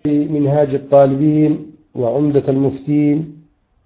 منهاج الطالبين وعمدة المفتين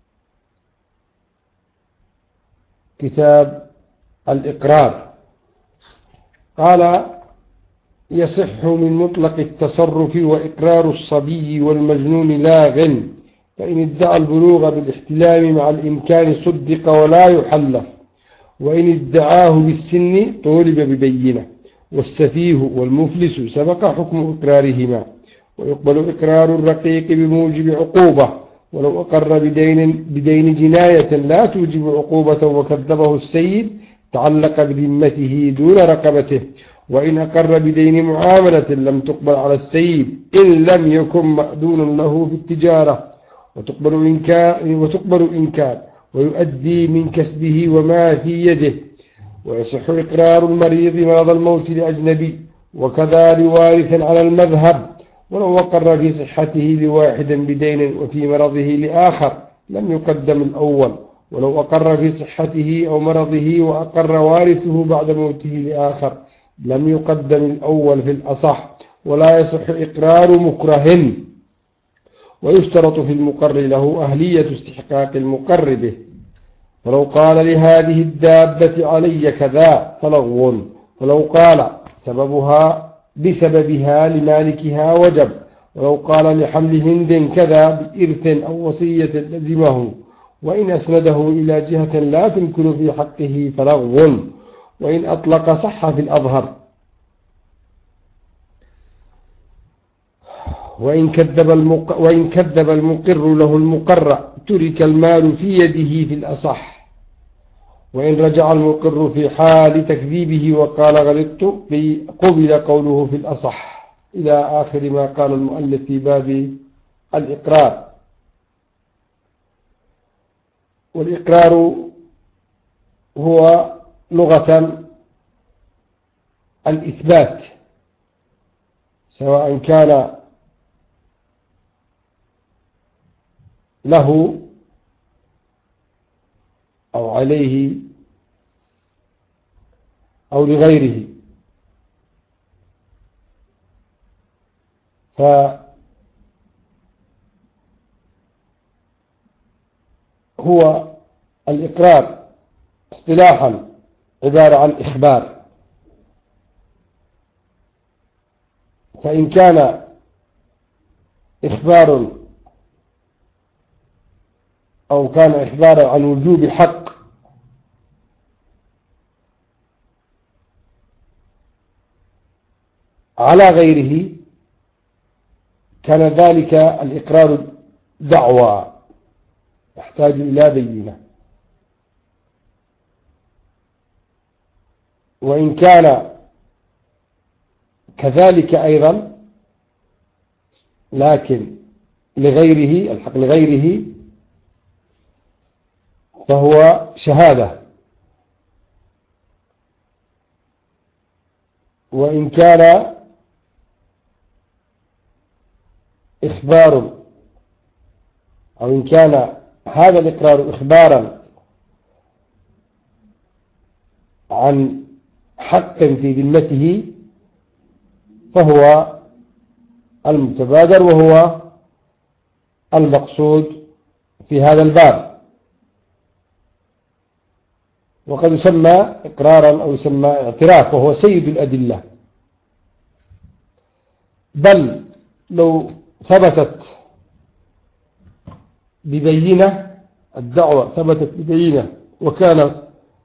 كتاب الإقرار. قال: يصح من مطلق التصرف وإقرار الصبي والمجنون لاغ، فإن ادعى البلوغ بالاحتلام مع الإمكان صدق ولا يحلف، وإن ادعاه بالسن طولب ببينة، والسفيه والمفلس سبق حكم إقرارهما. ويقبل إقرار الرقيق بموجب عقوبة ولو أقر بدين جناية لا توجب عقوبة وكذبه السيد تعلق بذمته دون رقبته، وإن أقر بدين معاملة لم تقبل على السيد إن لم يكن مأذون له في التجارة، وتقبل إن كان ويؤدي من كسبه وما في يده. ويصح إقرار المريض مرض الموت لأجنبي، وكذا لوارث على المذهب، ولو أقر في صحته لواحد بدين وفي مرضه لآخر لم يقدم الأول، ولو أقر في صحته أو مرضه وأقر وارثه بعد موته لآخر لم يقدم الأول في الأصح. ولا يصح إقرار مكره، ويشترط في المقر له أهلية استحقاق المقر به. فلو قال لهذه الدابة علي كذا فلغو، فلو قال بسببها لمالكها وجب، ولو قال لحمل هند كذا بإرث أو وصية لزمه، وإن أسنده إلى جهة لا تمكن في حقه فلغو، وإن أطلق صح في الأظهر. وإن كذب المقر له المقر ترك المال في يده في الأصح. وإن رجع المقر في حال تكذيبه وقال غلطت قبل قوله في الأصح، إلى آخر ما قال المؤلف في باب الإقرار. والإقرار هو لغة الإثبات، سواء كان له أو عليه أو لغيره. فهو الإقرار اصطلاحا عبارة عن إخبار، فإن كان إخبار أو كان إخبارا عن وجوب حق على غيره كان ذلك الإقرار دعوى يحتاج إلى بينة. وإن كان كذلك أيضا لكن لغيره الحق لغيره فهو شهادة. وإن كان إخبار أو إن كان هذا الإقرار إخبارا عن حق في ذمته فهو المتبادر وهو المقصود في هذا الباب. وقد يسمى إقرارا أو يسمى اعتراف، وهو سيد الأدلة. بل لو ثبتت ببينة، الدعوة ثبتت ببينة وكان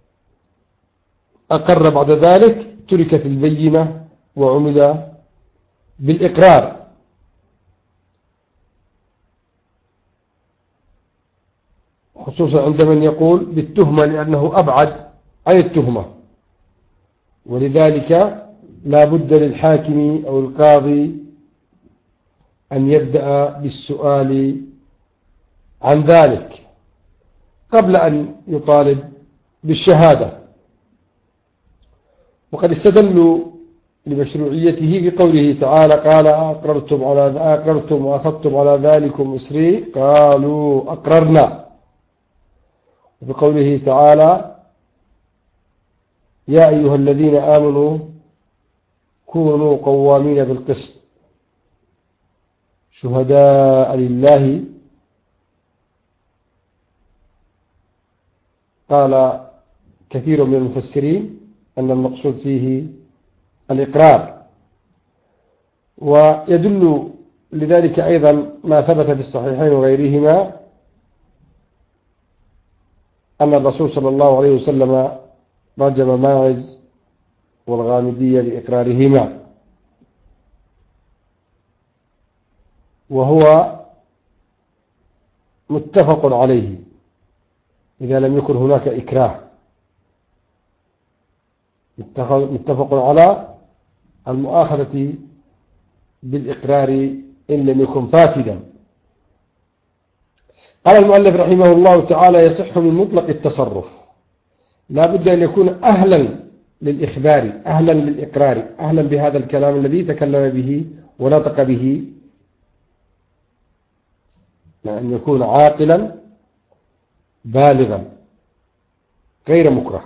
أقر بعد ذلك تركت البينة وعمل بالإقرار. خصوصا عند من يقول بالتهمة لأنه أبعد عن التهمة، ولذلك لا بد للحاكم أو القاضي أن يبدأ بالسؤال عن ذلك قبل أن يطالب بالشهادة. وقد استدلوا لمشروعيته بقوله تعالى: قال أقررتم وأخذتم على ذلكم إصري قالوا أقررنا. وبقوله تعالى: يا أيها الذين آمنوا كونوا قوامين بالقسط شهداء لله قال كثير من المفسرين أن المقصود فيه الإقرار، ويدل لذلك أيضا ما ثبت في الصحيحين وغيرهما أن الرسول صلى الله عليه وسلم رجم ماعز والغامدية بإقرارهما، وهو متفق عليه إذا لم يكن هناك إكراه، متفق على المؤاخذة بالإقرار إن لم يكن فاسدا. قال المؤلف رحمه الله تعالى: يصح من مطلق التصرف، لا بد أن يكون أهلا للإخبار، أهلا للإقرار، أهلا بهذا الكلام الذي تكلم به ونطق به، أن يكون عاقلا بالغا غير مكره،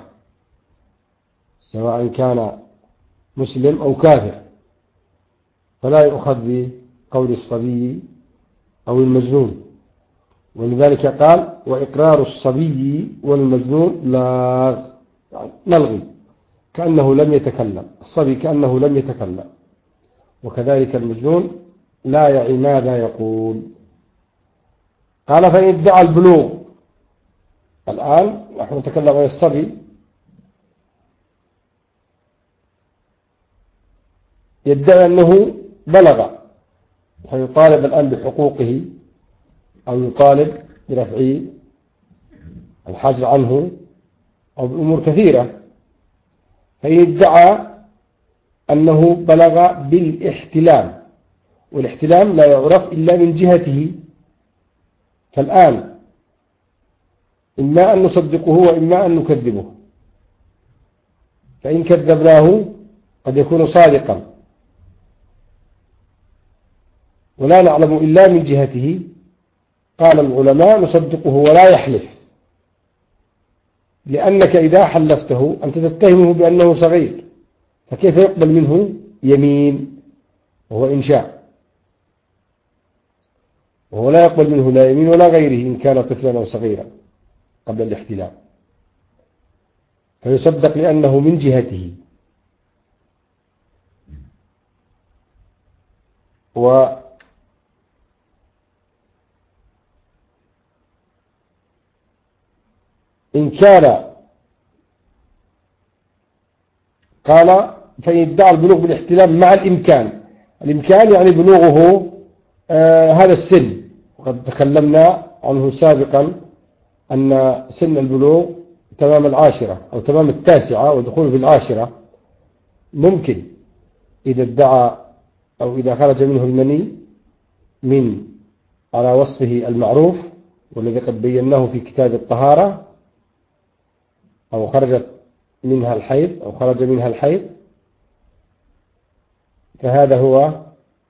سواء كان مسلم أو كافر، فلا يؤخذ بقول الصبي أو المجنون. ولذلك قال: وإقرار الصبي والمجنون لا ملغي، كأنه لم يتكلم، الصبي كأنه لم يتكلم، وكذلك المجنون لا يعي ماذا يقول. قال: فإن ادعى البلوغ، الآن نحن نتكلم عن الصبي، يدعي أنه بلغ، فيطالب الآن بحقوقه أو يطالب برفع الحجر عنه أو بأمور كثيرة. فإن ادعى أنه بلغ بالاحتلام، والاحتلام لا يعرف إلا من جهته، فالآن إما أن نصدقه وإما أن نكذبه، فإن كذبناه قد يكون صادقا ولا نعلم إلا من جهته، قال العلماء: نصدقه ولا يحلف، لأنك إذا حلفته أنت تتهمه بأنه صغير، فكيف يقبل منه يمين وهو إنشاء، وهو لا يقبل منه لا يمين ولا غيره إن كان طفلا أو صغيرا قبل الاحتلام، فيصدق لأنه من جهته. إن كان قال: فإن ادعى البلوغ بالاحتلام مع الإمكان، الإمكان يعني بلوغه هذا السن، وقد تكلمنا عنه سابقا أن سن البلوغ تمام العاشرة أو تمام التاسعة ودخول في العاشرة ممكن إذا ادعى أو إذا خرج منه المني من على وصفه المعروف والذي قد بيناه في كتاب الطهارة، أو خرجت منها الحيض أو خرج منها الحيض، فهذا هو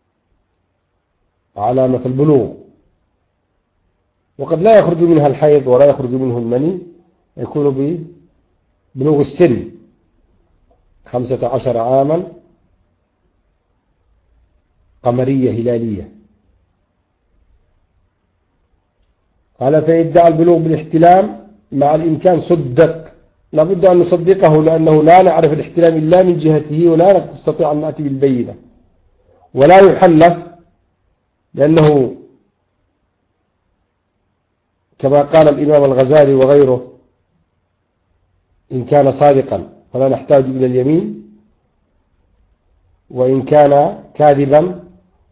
علامة البلوغ. وقد لا يخرج منها الحيض ولا يخرج منه المني، يكون ببلوغ السن 15 عاما قمرية هلالية. قال: فإن ادعى البلوغ بالاحتلام مع الإمكان صدق، لابد أن نصدقه، لأنه لا نعرف الاحتلام إلا من جهته، ولا نستطيع أن نأتي بالبينة، ولا يحلف، لأنه كما قال الإمام الغزالي وغيره: إن كان صادقا فلا نحتاج إلى اليمين، وإن كان كاذبا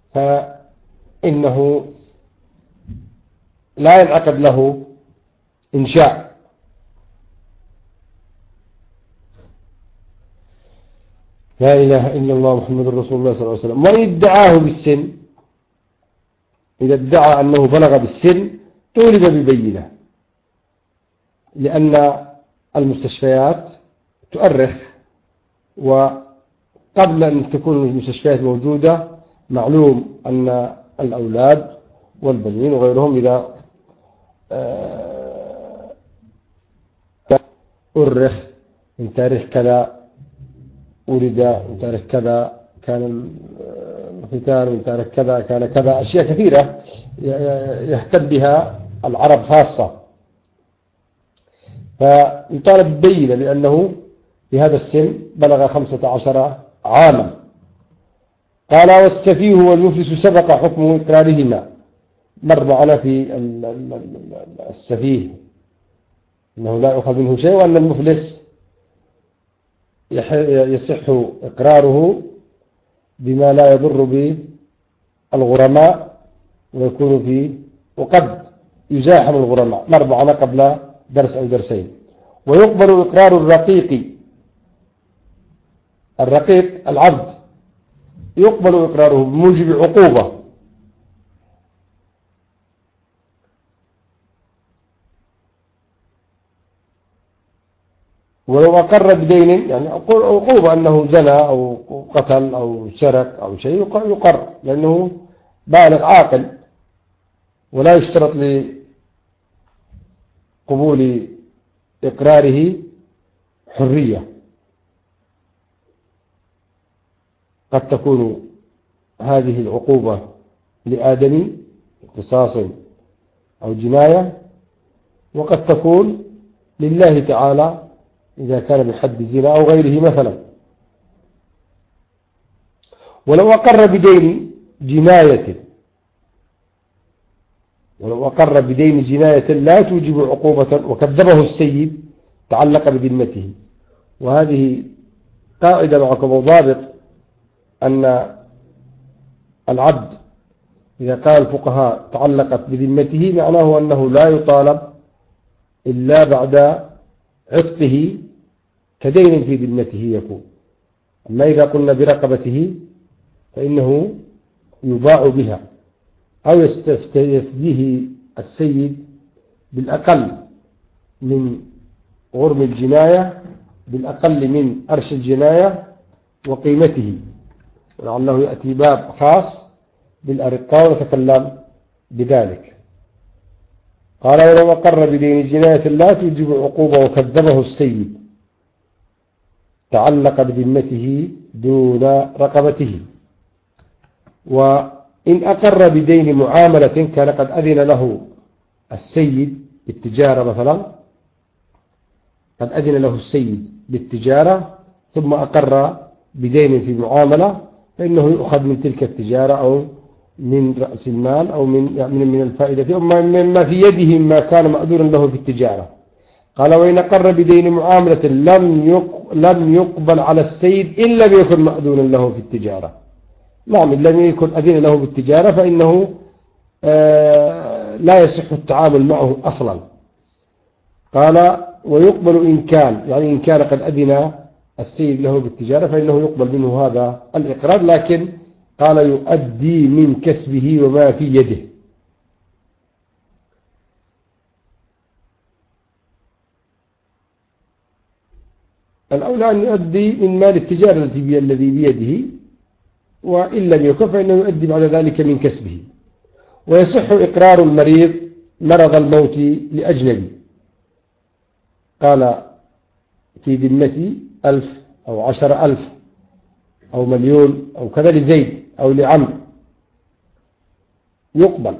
فإنه لا ينعقد له إنشاء. لا إله إلا الله محمد رسول الله صلى الله عليه وسلم. وإن ادعاه بالسن، إذا ادعى أنه بلغ بالسن طولب ببينة، لأن المستشفيات تؤرخ، وقبل أن تكون المستشفيات موجودة معلوم أن الأولاد والبنين وغيرهم إذا أرخ من تاريخ كذا ولد، من تاريخ كذا كان الختان من تارك كذا كان كذا، أشياء كثيرة يهتم بها العرب خاصة، فيطالب بينة لأنه في هذا السن بلغ 15 عاما. قال والسفيه والمفلس سبق حكم إقرارهما، مر معنا في السفيه أنه لا يؤخذ منه شيء، وأن المفلس يصح إقراره بما لا يضر بالغرماء ويكون فيه وقد يزاحم الغرماء، مر معنا قبل درس أو درسين. ويقبل إقرار الرقيق العبد، يقبل إقراره بموجب عقوبة، ولو أقر بدين، يعني عقوبة أنه زنى أو قتل أو سرق أو شيء يقر، لأنه بالغ عاقل، ولا يشترط لقبول إقراره حرية. قد تكون هذه العقوبة لآدمي قصاص أو جناية، وقد تكون لله تعالى إذا كان بحد زنا أو غيره مثلا. ولو أقر بدين جناية لا توجب عقوبة وكذبه السيد تعلق بذمته. وهذه قاعدة معكم وضابط، أن العبد إذا قال الفقهاء تعلقت بذمته معناه أنه لا يطالب إلا بعد عتقه كدين في ذمته يكون. أما إذا قلنا برقبته فإنه يباع بها أو يستفديه السيد بالأقل من غرم الجناية، بالأقل من أرش الجناية وقيمته، ولعله يأتي باب خاص بالأرقاء ونتكلم بذلك. قال ولو أقر بدين جناية لا توجب عقوبة وكذبه السيد تعلق بذمته دون رقبته. وإن أقر بدين معاملة كان قد أذن له السيد بالتجارة مثلا، قد أذن له السيد بالتجارة ثم أقر بدين في معاملة، فإنه يؤخذ من تلك التجارة أو من رأس المال أو من الفائدة أو مما في يده ما كان مأذورا له في التجارة. قال وإن أقر بدين معاملة لم يقبل على السيد إن لم يكن مأذونا له في التجارة. نعم، إن لم يكن أذن له بالتجارة فإنه لا يصح التعامل معه أصلا. قال ويقبل إن كان، يعني إن كان قد أذن السيد له بالتجارة فإنه يقبل منه هذا الإقرار، لكن قال يؤدي من كسبه وما في يده. الأولى أن يؤدي من مال التجارة الذي بيده، وإن لم يكن فإنه يؤدي بعد ذلك من كسبه. ويصح إقرار المريض مرض الموت لأجنبي، قال في ذمتي 1000 أو 10,000 أو 1,000,000 أو كذا لزيد أو لعمرو، يقبل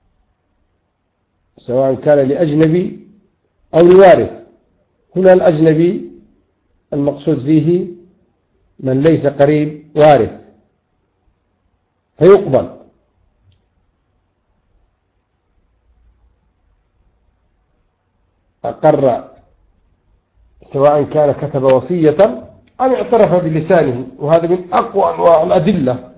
سواء كان لأجنبي أو لوارث. هنا الأجنبي المقصود فيه من ليس قريب وارث فيقبل. أقر سواء كان كتب وصية أم اعترف بلسانه، وهذا من أقوى أنواع الأدلة،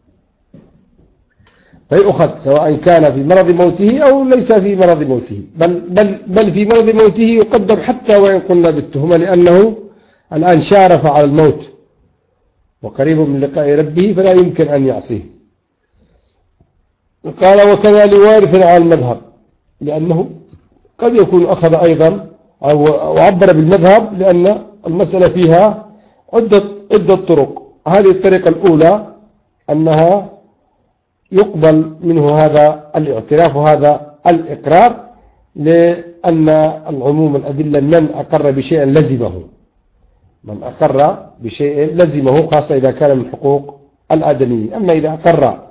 فيؤخذ سواء كان في مرض موته أو ليس في مرض موته، بل في مرض موته يقدم حتى وإن قلنا بالتهمة، لأنه الآن شارف على الموت وقريب من لقاء ربه فلا يمكن أن يعصيه. قال وكذا لوارث على المذهب، لأنه قد يكون أخذ أيضا أو عبر بالمذهب، لأن المسألة فيها عدة طرق. هذه الطريقة الأولى أنها يقبل منه هذا الاعتراف وهذا الإقرار، لأن العموم الأدلة من أقر بشيء لزمه، خاصة إذا كان من حقوق الآدميين. أما إذا أقر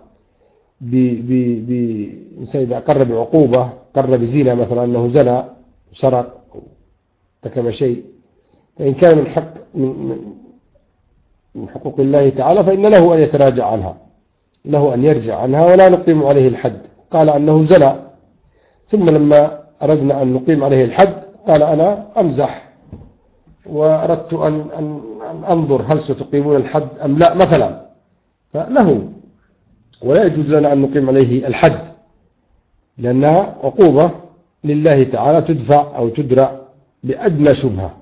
إذا أقر بعقوبة، أقر بزنا مثلا أنه زنى سرق ارتكب شيء، فإن كان من حق من حقوق الله تعالى فإن له أن يتراجع عنها، له أن يرجع عنها ولا نقيم عليه الحد. قال أنه زنى، ثم لما أردنا أن نقيم عليه الحد قال أنا أمزح وأردت أن أنظر هل ستقيمون الحد أم لا مثلا، فله ولا يجوز لنا أن نقيم عليه الحد، لأنها عقوبة لله تعالى تدفع أو تدرع بأدنى شبهة.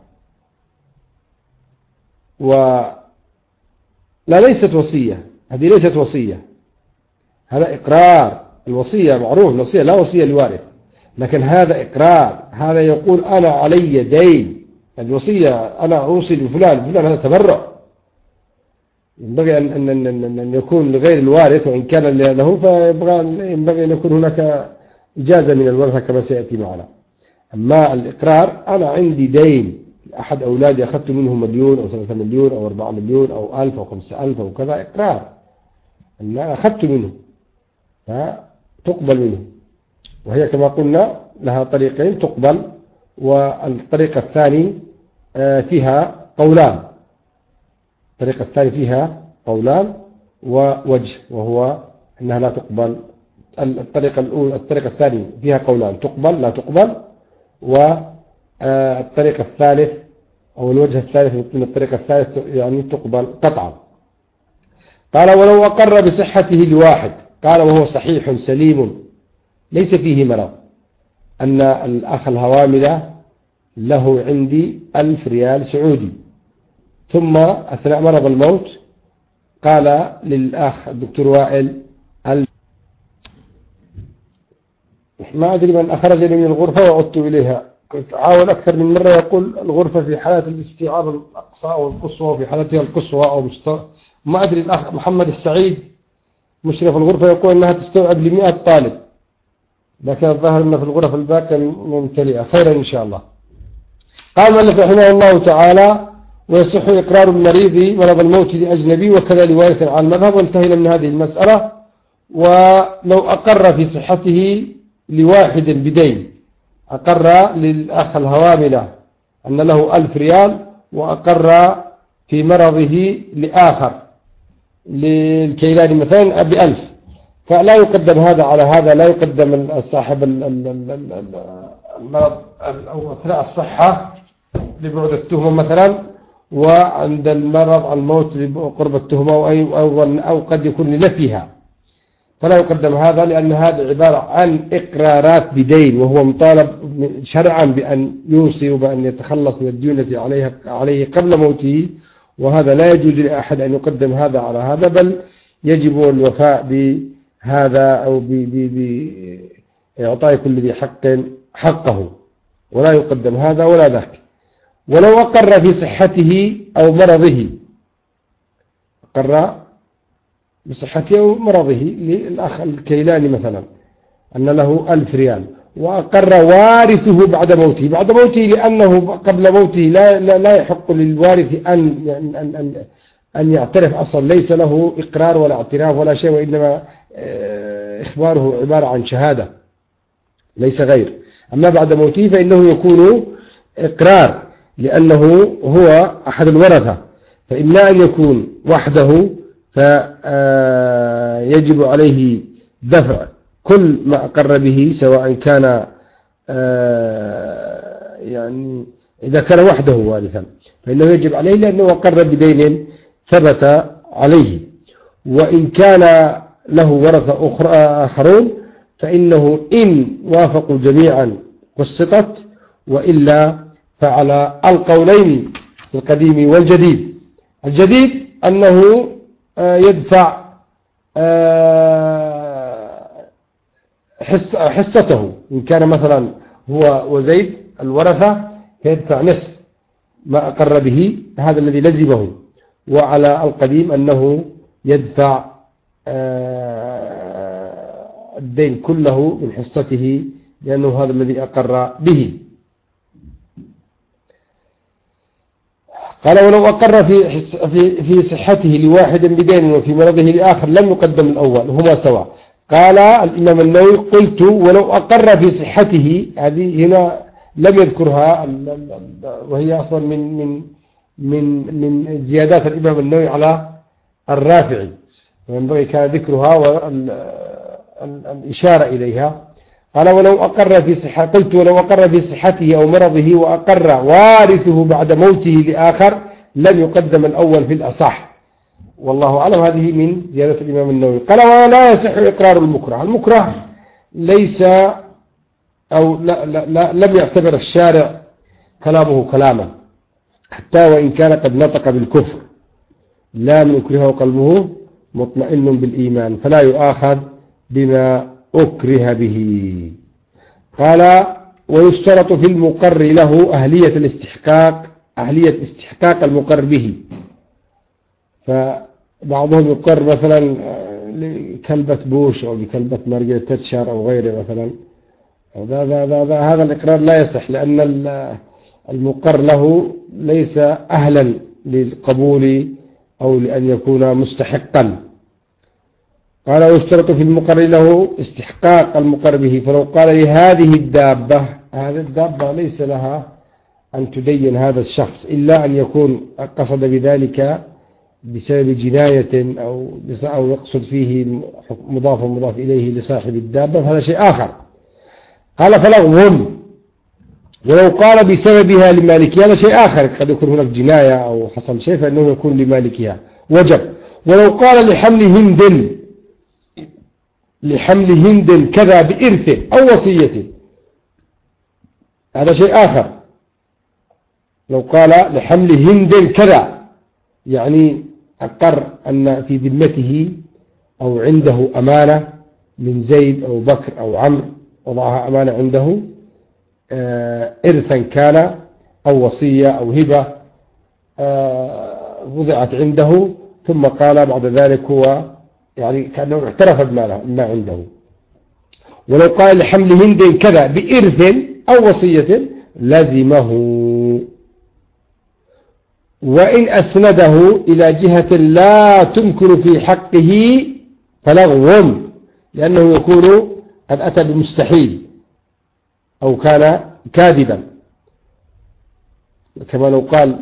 ليست وصية، هذه ليست وصية، هذا إقرار. الوصية معروف، الوصية لا وصية لوارث، لكن هذا إقرار، هذا يقول أنا علي دين. الوصية أنا أوصي لفلان، فلان هذا تبرع، ينبغي أن يكون لغير الوارث، وإن كان له فينبغي أن يكون هناك إجازة من الورثة كما سيأتي معنا. أما الإقرار أنا عندي دين أحد أولادي أخذت منه 1,000,000 أو 3,000,000 أو 4,000,000 أو 1,000 أو 5,000 أو كذا، إقرار أن أنا أخذت منه فتقبل منه، وهي كما قلنا لها طريقين تقبل، والطريقة الثاني فيها قولان، الطريقة الثانية فيها قولان ووجه، وهو أنها لا تقبل. الطريقة الثانية فيها قولان، تقبل لا تقبل، والطريقة الثالث أو الوجه الثالث من الطريقة الثالث يعني تقبل قطعا. قال ولو أقر بصحته لواحد، قال وهو صحيح سليم ليس فيه مرض، أن الأخ الهواملة له عندي 1,000 ريال سعودي، ثم أثناء مرض الموت قال للأخ الدكتور وائل ما أدري من أخرجني من الغرفة وعدت إليها، كنت أحاول أكثر من مرة، يقول الغرفة في حالة الاستيعاب الأقصى أو القصوى، وفي حالتها القصوى أو ما أدري. الأخ محمد السعيد مشرف الغرفة يقول أنها تستوعب ل100 طالب، لكن الظاهر أن في الغرف الباقية ممتلئة. خيرا إن شاء الله. قال مؤلف رحمه الله تعالى ويصح إقرار المريض مرض الموت لأجنبي وكذا لوارث على المذهب، وانتهينا من هذه المسألة. ولو أقر في صحته لواحد بدين، أقر للأخ الهواملة أن له 1,000 ريال، وأقر في مرضه لآخر للكيلاني مثلا ب1,000، فلا يقدم هذا على هذا، لا يقدم صاحب المرض أو أثناء الصحة لبعد التهمة مثلا، وعند المرض الموت لقرب التهمة أو قد يكون لنفيها، فلا يقدم هذا، لأن هذا عبارة عن إقرارات بدين، وهو مطالب شرعا بأن يوصي وبأن يتخلص من الديونة عليه قبل موته، وهذا لا يجوز لأحد أن يقدم هذا على هذا، بل يجب الوفاء بهذا أو بإعطاء كل ذي حق حقه، ولا يقدم هذا ولا ذاك. ولو أقر في صحته أو مرضه، أقر بصحته أو مرضه للأخ الكيلاني مثلا أن له 1,000 ريال، وأقر وارثه بعد موته لأنه قبل موته لا يحق للوارث أن يعترف أصلا، ليس له إقرار ولا اعتراف ولا شيء، وإنما إخباره عبارة عن شهادة ليس غير. أما بعد موته فإنه يكون إقرار، لأنه هو أحد الورثة، فإما أن يكون وحده فيجب عليه دفع كل ما أقر به، سواء كان يعني إذا كان وحده وارثا فإنه يجب عليه، لأنه أقر بدين ثبت عليه. وإن كان له ورثة آخرون فإنه إن وافقوا جميعا قسطت، وإلا فعلى القولين القديم والجديد. الجديد أنه يدفع حصته، إن كان مثلا هو وزيد الورثة يدفع نصف ما أقر به، هذا الذي لزمه. وعلى القديم أنه يدفع الدين كله من حصته، لأنه هذا الذي أقر به. قال ولو أقر في صحته لواحد بدين وفي مرضه لآخر لم يقدم الأول هما سواء. قال الإمام النووي قلت ولو أقر في صحته، هذه هنا لم يذكرها وهي أصلا من زيادات الإمام النووي على الرافعي، وينبغي كان ذكرها والإشارة إليها. قال ولو أقر في صحة، قلت ولو أقر في صحته أو مرضه وأقر وارثه بعد موته لآخر لم يقدم الأول في الأصح، والله أعلم. هذه من زيادة الإمام النووي. قال ولا يصح إقرار المكره. المكره ليس أو لم يعتبر الشارع كلامه كلاما حتى وإن كان قد نطق بالكفر، لا من أكره قلبه مطمئن بالإيمان فلا يؤاخذ بما أكره به. قال ويشترط في المقر له أهلية استحقاق المقر به. فبعضهم يقر مثلا لكلبة بوش أو بكلبة مارغريت تاتشر أو غيره مثلا، هذا الإقرار لا يصح لأن المقر له ليس أهلا للقبول أو لأن يكون مستحقا. قال ويشترط في المقر له استحقاق المقر به. فلو قال لهذه الدابة، هذه الدابة ليس لها أن تدين هذا الشخص إلا أن يكون قصد بذلك بسبب جناية أو يقصد فيه مضاف إليه لصاحب الدابة، فهذا شيء آخر. قال فلغو. ولو قال بسببها لمالكها هذا شيء آخر، قد يكون هناك جناية أو حصل شيء فإنه يكون لمالكها وجب. ولو قال لحمل هند كذا بإرث أو وصية هذا شيء آخر. لو قال لحمل هند كذا يعني أقر أن في ذمته أو عنده أمانة من زيد أو بكر أو عمرو، وضعها أمانة عنده إرثا كان أو وصية أو هبة وضعت عنده، ثم قال بعد ذلك هو يعني كأنه اعترف بما عنده. ولو قال لحمل هند كذا بإرث أو وصية لزمه، وإن أسنده إلى جهة لا تمكن في حقه فلغو، لأنه يكون قد أتى بمستحيل أو كان كاذبا، كما لو قال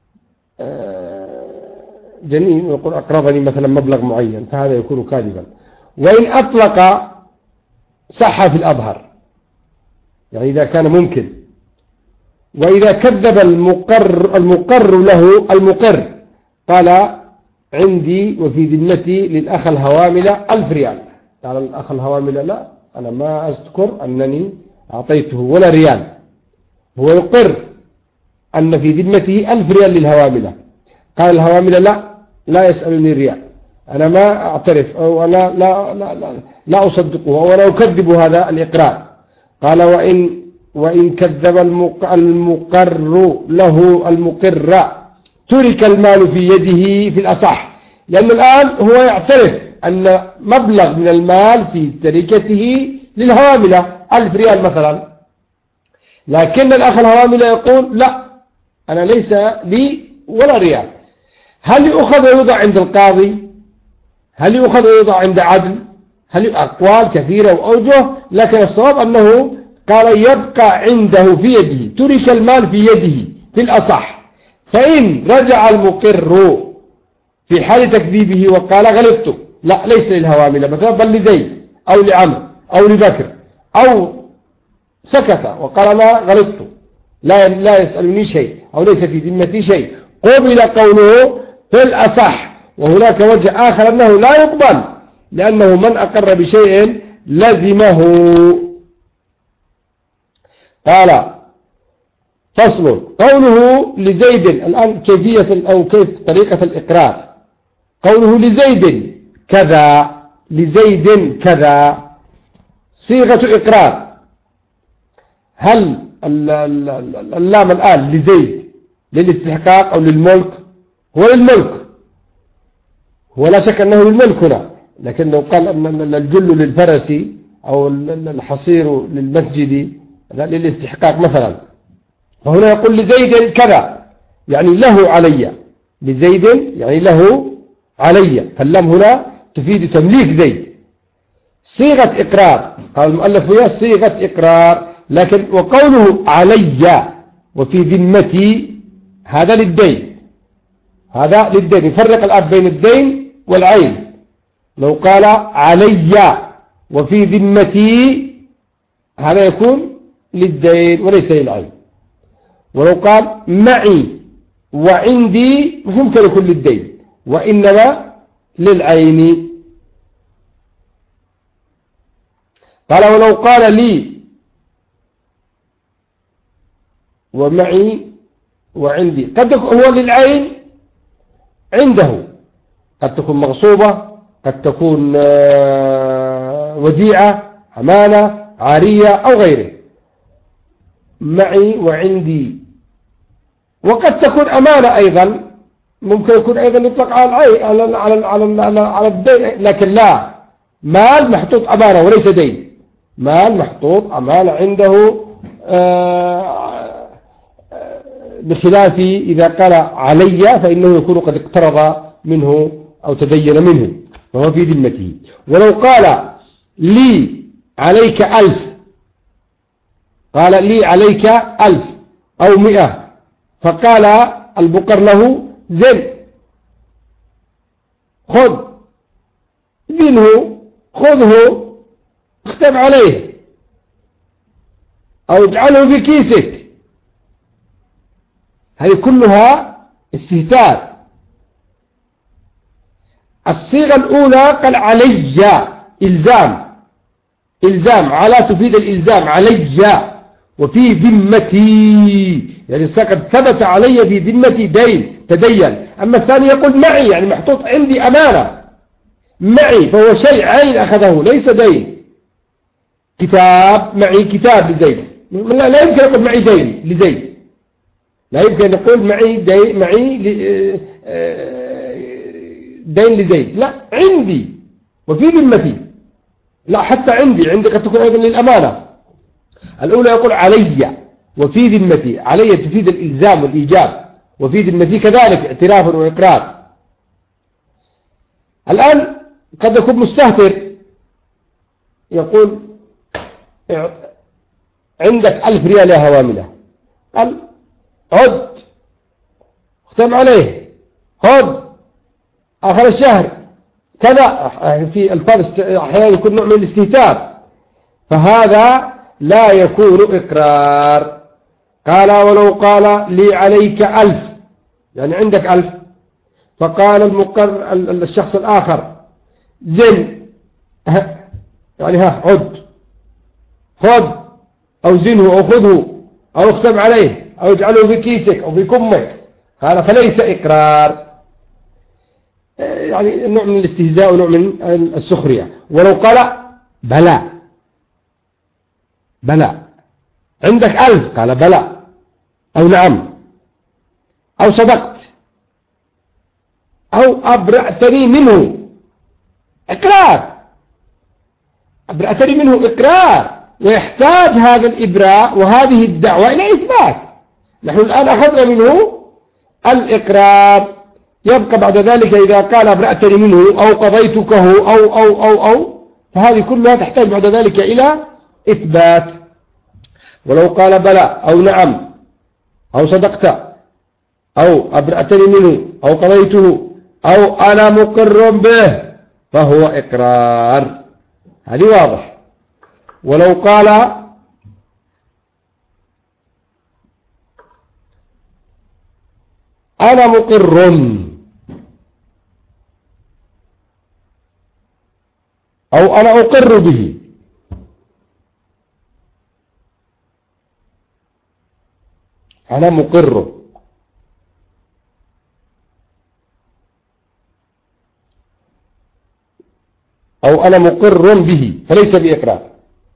جنين ويقول أقرضني مثلا مبلغ معين فهذا يكون كاذبا. وإن أطلق صح في الأظهر، يعني إذا كان ممكن. وإذا كذب المقر له المقر قال عندي وفي ذمتي للأخ الهوامل 1000 ريال، قال الأخ الهوامل لا أنا ما أذكر أنني أعطيته ولا ريال، هو يقر أن في ذمته 1000 ريال للهوامل، قال الهوامل لا يسألني ريال، أنا ما أعترف أو أنا لا أصدقه ولا أكذب هذا الإقرار. قال وإن كذب المقر له المقر ترك المال في يده في الأصح، لأن الآن هو يعترف أن مبلغ من المال في تركته للهوامل 1000 ريال مثلا، لكن الأخ الهوامل يقول لا أنا ليس لي ولا ريال. هل يؤخذ ويوضع عند القاضي؟ هل يؤخذ ويوضع عند عدل؟ هل أقوال كثيرة وأوجه، لكن الصواب أنه قال يبقى عنده في يده، ترك المال في يده في الأصح. فإن رجع المقر في حال تكذيبه وقال غلطت، لا ليس للهوامل مثلا بل لزيد أو لعمرو أو لبكر، أو سكت وقال أنا غلطت لا يسألني شيء أو ليس في ذمتي شيء، قبل قوله في الأصح. وهناك وجه آخر أنه لا يقبل، لأنه من أقر بشيء لزمه. قال فصل. قوله لزيد، الآن كيفية أو كيف طريقة الإقرار. قوله لزيد كذا، لزيد كذا صيغة إقرار. هل اللام الآن لزيد للاستحقاق أو للملك؟ هو للملك، هو لا شك أنه للملك هنا، لكن لو قال أن الجل للفرس أو الحصير للمسجد للاستحقاق مثلا، فهنا يقول لزيد كذا، يعني له علي، لزيد يعني له علي، فاللام هنا تفيد تمليك زيد. صيغة إقرار، قال المؤلف هي صيغة إقرار، لكن وقوله علي وفي ذمتي هذا للدين، هذا للدين، يفرق الآن بين الدين والعين. لو قال علي وفي ذمتي هذا يكون للدين وليس للعين. ولو قال معي وعندي مش ممكن يكون للدين وإنما للعين. قال ولو قال لي ومعي وعندي قد يكون هو للعين عنده، قد تكون مغصوبة، قد تكون وديعة، أمانة، عارية أو غيره. معي وعندي، وقد تكون أمانة أيضا، ممكن يكون أيضا يطلق على الدين، لكن لا، مال محطوط أمانة وليس دين، مال محطوط أمانة عنده، بخلاف إذا قال علي فإنه يكون قد اقترض منه أو تدين منه فهو في ذمته. ولو قال لي عليك 1000، قال لي عليك 1000 أو 100، فقال البقر له زن، خذ، زنه، خذه، اختم عليه أو اجعله في كيسك، هذه كلها استهتار. الصيغة الأولى قال علي، إلزام، على تفيد الإلزام، علي وفي ذمتي، يعني قد ثبت علي في ذمتي دين تدين. أما الثاني يقول معي، يعني محطوط عندي أمانة، معي فهو شيء عين أخذه ليس دين. كتاب، معي كتاب لزيد، لا يمكن أقول معي دين لزيد، لا يمكن أن نقول معي دين لزيد، لا، عندي وفي ذمتي، لا، حتى عندي قد تكون أيضا للأمانة. الأولى يقول علي وفي ذمتي، علي تفيد الإلزام والإيجاب، وفي ذمتي كذلك اعتراف وإقرار. الآن قد يكون مستهتر يقول عندك 1000 ريال يا هوامله، قال عد، اختم عليه، خذ آخر الشهر كذا، في الفاظ أحيانا يكون نوع من الاستهتار، فهذا لا يكون إقرار. قال ولو قال لي عليك 1000، يعني عندك 1000، فقال المقر الشخص الآخر زن، يعني عد، خذ، أو زنه أو خذه أو اختم عليه أو اجعله في كيسك أو في كمك، قال فليس إقرار، يعني نوع من الاستهزاء ونوع من السخرية. ولو قال بلى عندك 1000، قال بلى أو نعم أو صدقت أو أبرأتني منه، إقرار، أبرأتني منه إقرار، ويحتاج هذا الإبراء وهذه الدعوة إلى إثبات. نحن الآن أخذنا منه الإقرار، يبقى بعد ذلك إذا قال أبرأتني منه أو قضيتكه أو فهذه كلها تحتاج بعد ذلك إلى إثبات. ولو قال بلى أو نعم أو صدقت أو أبرأتني منه أو قضيته أو أنا مقر به فهو إقرار، هذه واضح. ولو قال أنا مقر أو أنا أقر به، أنا مقر أو أنا مقر به فليس بإقرار.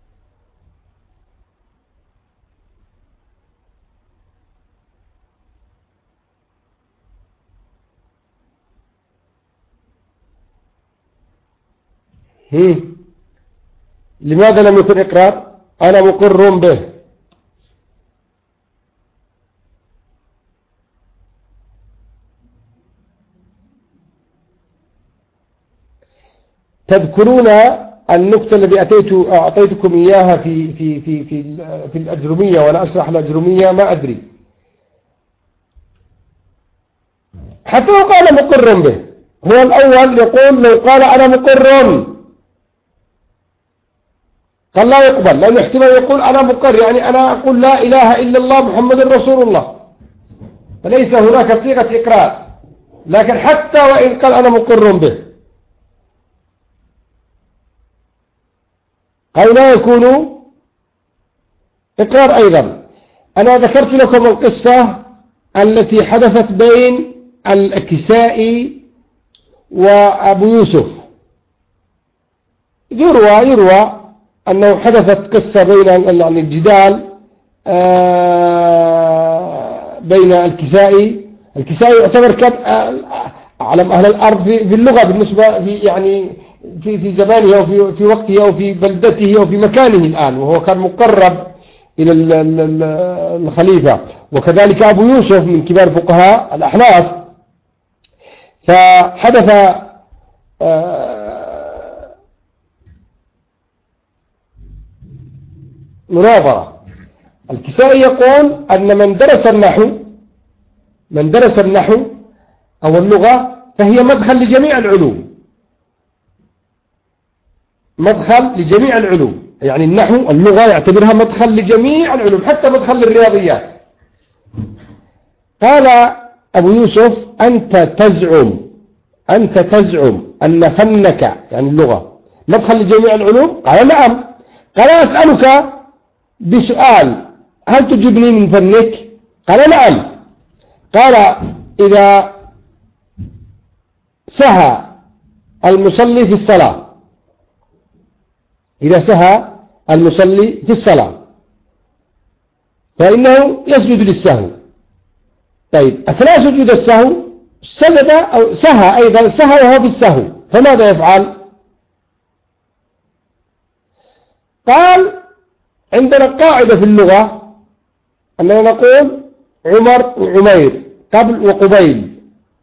لماذا لم يكن إقرار؟ أنا مقر به، تذكرون النكتة التي أعطيتكم إياها في الأجرمية، وأنا أشرح الأجرمية ما أدري. حتى لو قال مقر به، هو الأول يقول لو قال أنا مقر قال لا يقبل، لأنه احتمال يقول أنا مقر يعني أنا أقول لا إله إلا الله محمد رسول الله، فليس هناك صيغة إقرار. لكن حتى وإن قال أنا مقر به قال لا يكون إقرار أيضا. أنا ذكرت لكم القصة التي حدثت بين الكسائي وأبو يوسف. يروى أنه حدثت قصة بين الجدال بين الكسائي يعتبر كان أعلم أهل الأرض في اللغة بالنسبة في زمانه وفي وقته وفي بلدته وفي مكانه الآن، وهو كان مقرب إلى الخليفة، وكذلك أبو يوسف من كبار فقهاء الأحناف. فحدث مناظرة. الكسائي يقول أن من درس النحو أو اللغة فهي مدخل لجميع العلوم، يعني النحو اللغة يعتبرها مدخل لجميع العلوم حتى مدخل للرياضيات. قال أبو يوسف أنت تزعم أن فنك يعني اللغة مدخل لجميع العلوم؟ قال نعم. قال أسألك بسؤال، هل تجبني من فنك؟ قال نعم. قال إذا سهى المصلي في الصلاة فإنه يسجد للسهو. طيب أثناء سجود السهو سجد أو سهى أيضا، سهى وهو في السهو، فماذا يفعل؟ قال عندنا قاعدة في اللغة أننا نقول عمر وعمير قبل وقبيل،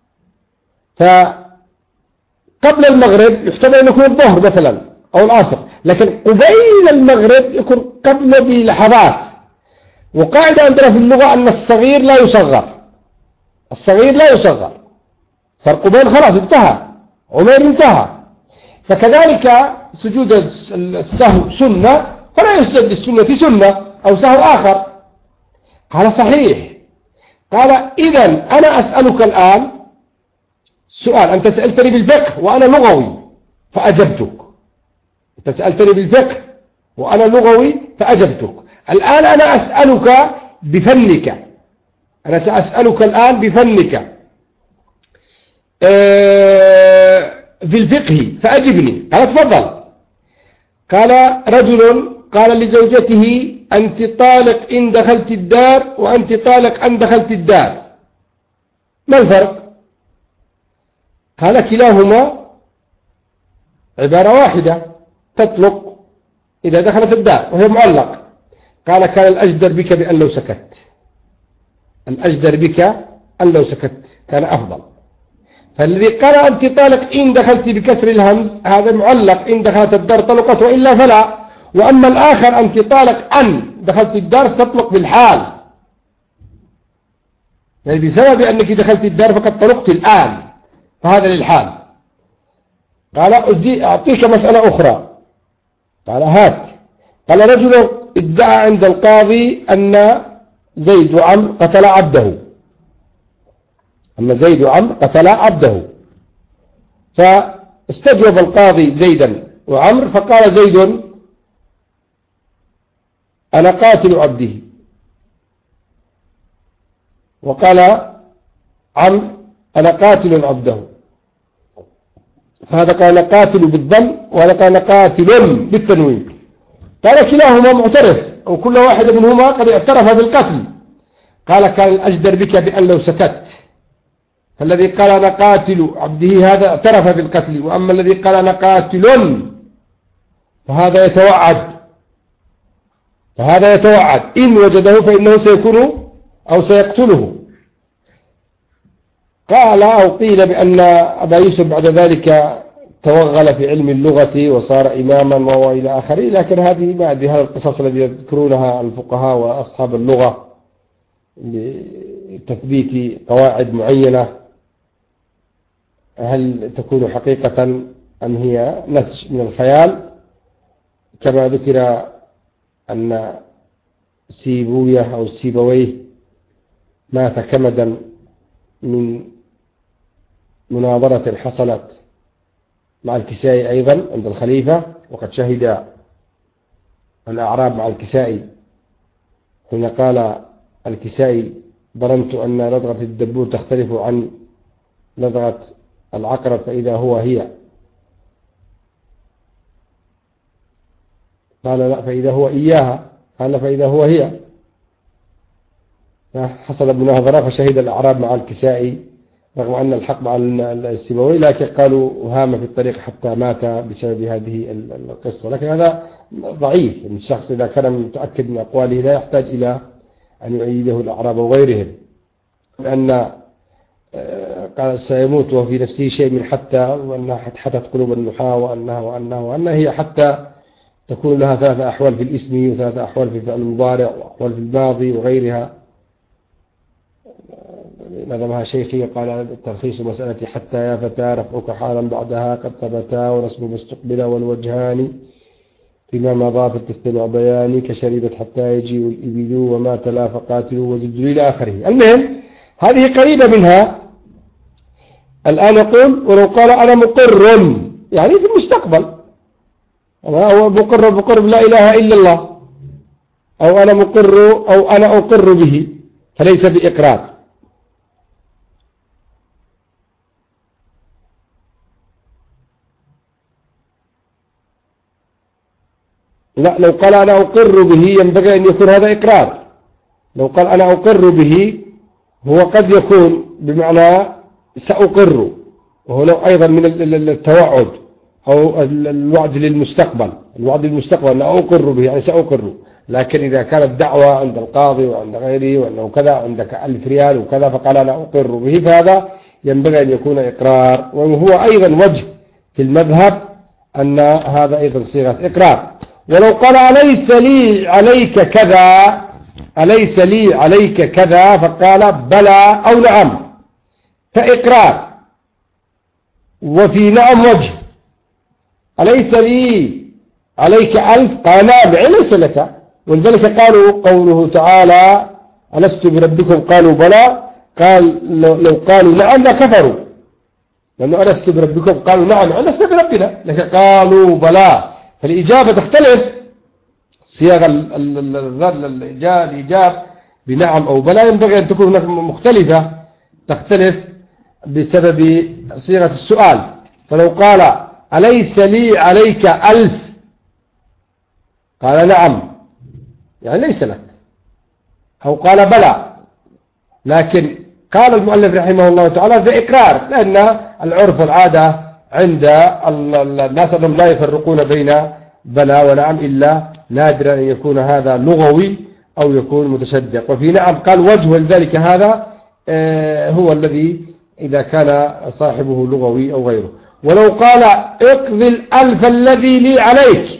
فقبل المغرب يحتمل أن يكون الظهر مثلا أو العصر، لكن قبيل المغرب يكون قبل بلحظات. وقاعدة عندنا في اللغة أن الصغير لا يصغر، صار قبيل خلاص انتهى، عمير انتهى. فكذلك سجود السهو سنة، فلا يسجد للسنة سنة أو سهو آخر. قال صحيح. قال إذن أنا أسألك الآن سؤال، أنت سألتني بالفقه وأنا لغوي فأجبتك، الآن أنا أسألك بفنك، أنا سأسألك الآن بفنك في الفقه فأجبني. قال تفضل. قال رجل قال لزوجته أنت طالق إن دخلت الدار وأنت طالق أن دخلت الدار، ما الفرق؟ قال كلاهما عبارة واحدة، تطلق إذا دخلت الدار وهي معلق. قال كان الأجدر بك بأن لو سكت، كان أفضل. فالذي قال أنت طالق إن دخلت بكسر الهمز هذا معلق، إن دخلت الدار طلقت وإلا فلا. وأما الآخر أنت طالق أن دخلت الدار تطلق بالحال، يعني بسبب أنك دخلت الدار فقد طلقت الآن، فهذا للحال. قال أعطيك مسألة أخرى. قال هات. قال رجل ادعى عند القاضي أن زيد وعمر قتل عبده، فاستجوب القاضي زيدا وعمر، فقال زيد أنا قاتل عبده، وقال عمرو أنا قاتل عبده، فهذا قال قاتل بالضم وهذا قال قاتل بالتنوين. قال كلاهما معترف، وكل واحد منهما قد اعترف بالقتل. قال كان الأجدر بك بأن لو سكت. فالذي قال أنا قاتل عبده هذا اعترف بالقتل، وأما الذي قال أنا قاتل فهذا يتوعد إن وجده فإنه سيكون أو سيقتله. قال أو قيل بأن أبا يوسف بعد ذلك توغل في علم اللغة وصار إماما وإلى آخره. لكن هذه ما أدري، هذه القصص التي يذكرونها الفقهاء وأصحاب اللغة لتثبيت قواعد معينة، هل تكون حقيقة أم هي نسج من الخيال؟ كما ذكر أن سيبويه أو سيبويه مات كمدا من مناظرة حصلت مع الكسائي أيضا عند الخليفة، وقد شهد الأعراب مع الكسائي حين قال الكسائي: ظننت أن لدغة الدبور تختلف عن لدغة العقرب فإذا هو هي. قال: لا، فإذا هو إياها. قال: فإذا هو هي. حصل مناظرة فشهد الأعراب مع الكسائي رغم أن الحق مع السيبوي، لكن قالوا هام في الطريق حتى مات بسبب هذه القصة. لكن هذا ضعيف، الشخص إذا كان متأكد من أقواله لا يحتاج إلى أن يؤيده الأعراب وغيرهم، لأن قال سيموت وفي نفسه شيء من حتى، وأنها حتت قلوب النحاة، وأنها هي حتى تكون لها 3 أحوال في الاسم، و3 أحوال في الفعل المضارع، وأحوال في الماضي وغيرها. نظمها شيخي قال: تلخيص مسألة حتى يا فتى رفعك حالا بعدها قد ثبتا، ونصب مستقبلا والوجهان فيما مضى في تستمع بياني، كشربت حتى يجيء الإبل وما تلا فقاتلوا وزلزلوا إلى آخره. المهم هذه قريبة منها. الآن يقول: ولو قال أنا مقر، يعني في المستقبل، أنا مقر بلا إله إلا الله، أو أنا مقر، أو أنا أقر به، فليس بإقرار. لا، لو قال أنا أقر به ينبغي أن يكون هذا إقرار. لو قال أنا أقر به هو قد يكون بمعنى سأقر، وهو نوع أيضا من التوعد أو الوعد للمستقبل. الوعد للمستقبل أن أقر به يعني سأقر. لكن إذا كانت دعوة عند القاضي وعند غيره وأنه كذا عندك 1000 ريال وكذا فقال أنا أقر به، فهذا ينبغي أن يكون إقرار. وهو أيضا وجه في المذهب أن هذا أيضا صيغة إقرار. ولو قال أليس لي عليك كذا، أليس لي عليك كذا، فقال بلى أو نعم، فإقرار. وفي نعم وجه. أليس لي عليك 1000، قال نعم، ليس لك. ولذلك قالوا قوله تعالى: ألست بربكم؟ قالوا بلى. قال لو قالوا نعم لكفروا، لأنه ألست بربكم قالوا نعم ألست بربنا، لكن قالوا بلى. فالإجابة تختلف، صيغ الإجابة بنعم أو بلى ينبغي أن تكون هناك مختلفة، تختلف بسبب صيغة السؤال. فلو قال أليس لي عليك 1000، قال نعم، يعني ليس لك. أو قال بلى، لكن قال المؤلف رحمه الله تعالى في إقرار، لأن العرف والعادة عند الناس أنهم لا يفرقون بين بلى ونعم إلا نادرا أن يكون هذا لغوي أو يكون متشدق. وفي نعم قال وجه ذلك هذا هو الذي إذا كان صاحبه لغوي أو غيره. ولو قال اقضي 1000 الذي لي عليك،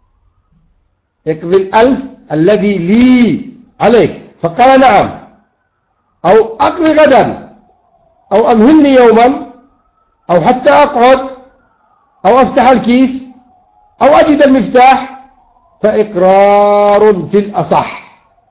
اقضي 1000 الذي لي عليك، فقال نعم، أو أقضي غدا، أو أمهلني يوما، أو حتى أقعد، أو أفتح الكيس، أو أجد المفتاح، فإقرار في الأصح.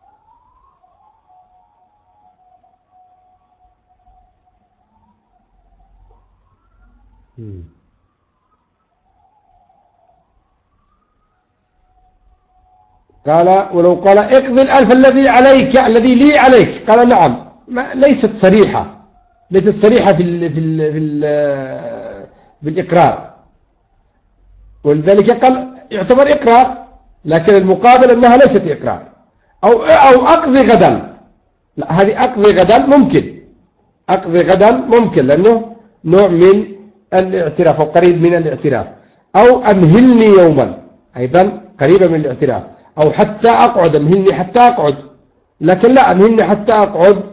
قال ولو قال اقضي 1000 الذي عليك الذي لي عليك، قال نعم، ليست صريحة، ليست صريحة في الإقرار، ولذلك قال يعتبر إقرار، لكن المقابل أنها ليست إقرار. أو أقضي غدا، لا، هذه أقضي غدا ممكن، أقضي غدا ممكن لأنه نوع من الاعتراف أو قريب من الاعتراف. أو أمهلني يوما، أيضا قريبة من الاعتراف. أو حتى أقعد، أمهلني حتى أقعد، لكن لا، أمهلني حتى أقعد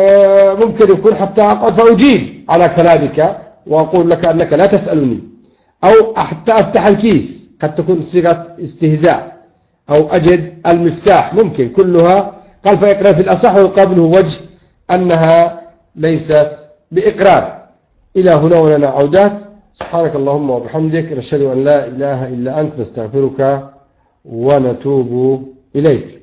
ممكن يكون حتى أقعد فأجيب على كلامك وأقول لك أنك لا تسألني. أو حتى أفتح الكيس قد تكون صيغة استهزاء، أو أجد المفتاح، ممكن كلها. قال فإقرار في الأصح ويقابله وجه أنها ليست بإقرار. إلى هنا ولنا عودات. سبحانك اللهم وبحمدك، نشهد أن لا إله إلا أنت، نستغفرك ونتوب إليك.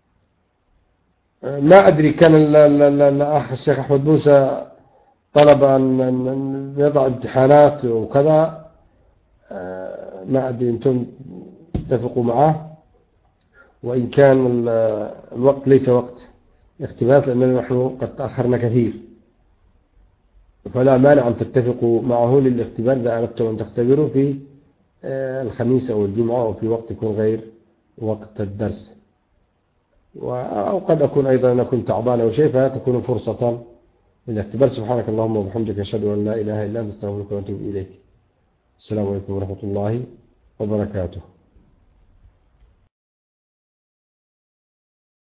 ما أدري، كان الأخ الشيخ أحمد موسى طلب أن يضع امتحانات وكذا، ما أدري أنتم تتفقوا معه، وإن كان الوقت ليس وقت اقتباس لأننا نحن قد تأخرنا كثير، فلا مانع أن تتفقوا معه للاختبار إذا أردتم أن تختبروا في الخميس أو الجمعة أو في وقت يكون غير وقت الدرس، أو قد أكون أيضا أنا كنت تعبان أو شيء، فتكون فرصة للاختبار. سبحانك اللهم وبحمدك، أشهد أن لا إله إلا أنت، أستغفرك وأتوب إليك. السلام عليكم ورحمة الله وبركاته.